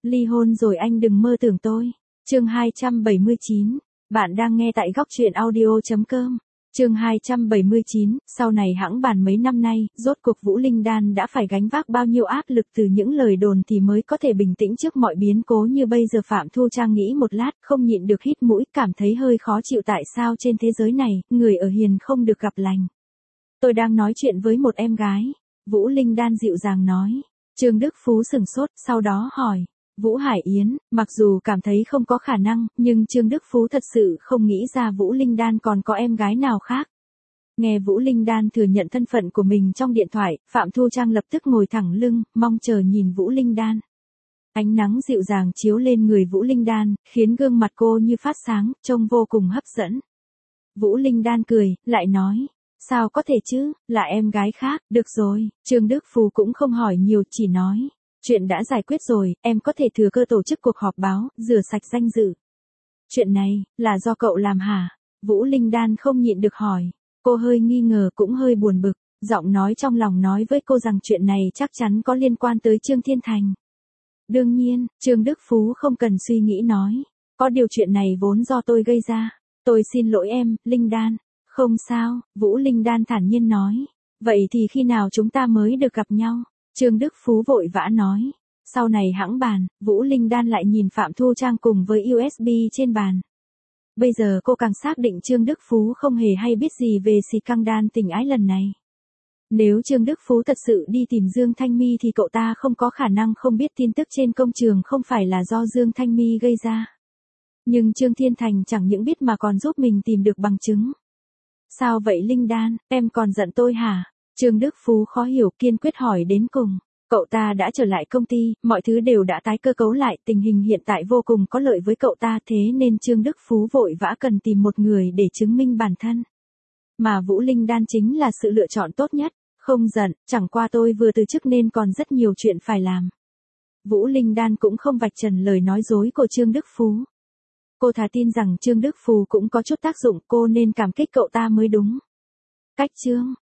Ly hôn rồi anh đừng mơ tưởng tôi. Chương 279. Bạn đang nghe tại góc truyện audio.com. Chương 279, sau này hãng bàn mấy năm nay, rốt cuộc Vũ Linh Đan đã phải gánh vác bao nhiêu áp lực từ những lời đồn thì mới có thể bình tĩnh trước mọi biến cố như bây giờ. Phạm Thu Trang nghĩ một lát, không nhịn được hít mũi, cảm thấy hơi khó chịu. Tại sao trên thế giới này, người ở hiền không được gặp lành? Tôi đang nói chuyện với một em gái. Vũ Linh Đan dịu dàng nói. Trương Đức Phú sửng sốt, sau đó hỏi. Vũ Hải Yến, mặc dù cảm thấy không có khả năng, nhưng Trương Đức Phú thật sự không nghĩ ra Vũ Linh Đan còn có em gái nào khác. Nghe Vũ Linh Đan thừa nhận thân phận của mình trong điện thoại, Phạm Thu Trang lập tức ngồi thẳng lưng, mong chờ nhìn Vũ Linh Đan. Ánh nắng dịu dàng chiếu lên người Vũ Linh Đan, khiến gương mặt cô như phát sáng, trông vô cùng hấp dẫn. Vũ Linh Đan cười, lại nói. Sao có thể chứ, là em gái khác, được rồi. Trương Đức Phú cũng không hỏi nhiều, chỉ nói. Chuyện đã giải quyết rồi, em có thể thừa cơ tổ chức cuộc họp báo, rửa sạch danh dự. Chuyện này, là do cậu làm hả? Vũ Linh Đan không nhịn được hỏi. Cô hơi nghi ngờ cũng hơi buồn bực, giọng nói trong lòng nói với cô rằng chuyện này chắc chắn có liên quan tới Trương Thiên Thành. Đương nhiên, Trương Đức Phú không cần suy nghĩ nói. Có điều chuyện này vốn do tôi gây ra. Tôi xin lỗi em, Linh Đan. Không sao, Vũ Linh Đan thản nhiên nói. Vậy thì khi nào chúng ta mới được gặp nhau? Trương Đức Phú vội vã nói. Sau này hãng bàn, Vũ Linh Đan lại nhìn Phạm Thu Trang cùng với USB trên bàn. Bây giờ cô càng xác định Trương Đức Phú không hề hay biết gì về scandal tình ái lần này. Nếu Trương Đức Phú thật sự đi tìm Dương Thanh My thì cậu ta không có khả năng không biết tin tức trên công trường không phải là do Dương Thanh My gây ra. Nhưng Trương Thiên Thành chẳng những biết mà còn giúp mình tìm được bằng chứng. Sao vậy Linh Đan, em còn giận tôi hả? Trương Đức Phú khó hiểu, kiên quyết hỏi đến cùng. Cậu ta đã trở lại công ty, mọi thứ đều đã tái cơ cấu lại, tình hình hiện tại vô cùng có lợi với cậu ta, thế nên Trương Đức Phú vội vã cần tìm một người để chứng minh bản thân. Mà Vũ Linh Đan chính là sự lựa chọn tốt nhất. Không giận, chẳng qua tôi vừa từ chức nên còn rất nhiều chuyện phải làm. Vũ Linh Đan cũng không vạch trần lời nói dối của Trương Đức Phú. Cô thà tin rằng Trương Đức Phú cũng có chút tác dụng, cô nên cảm kích cậu ta mới đúng. Cách Trương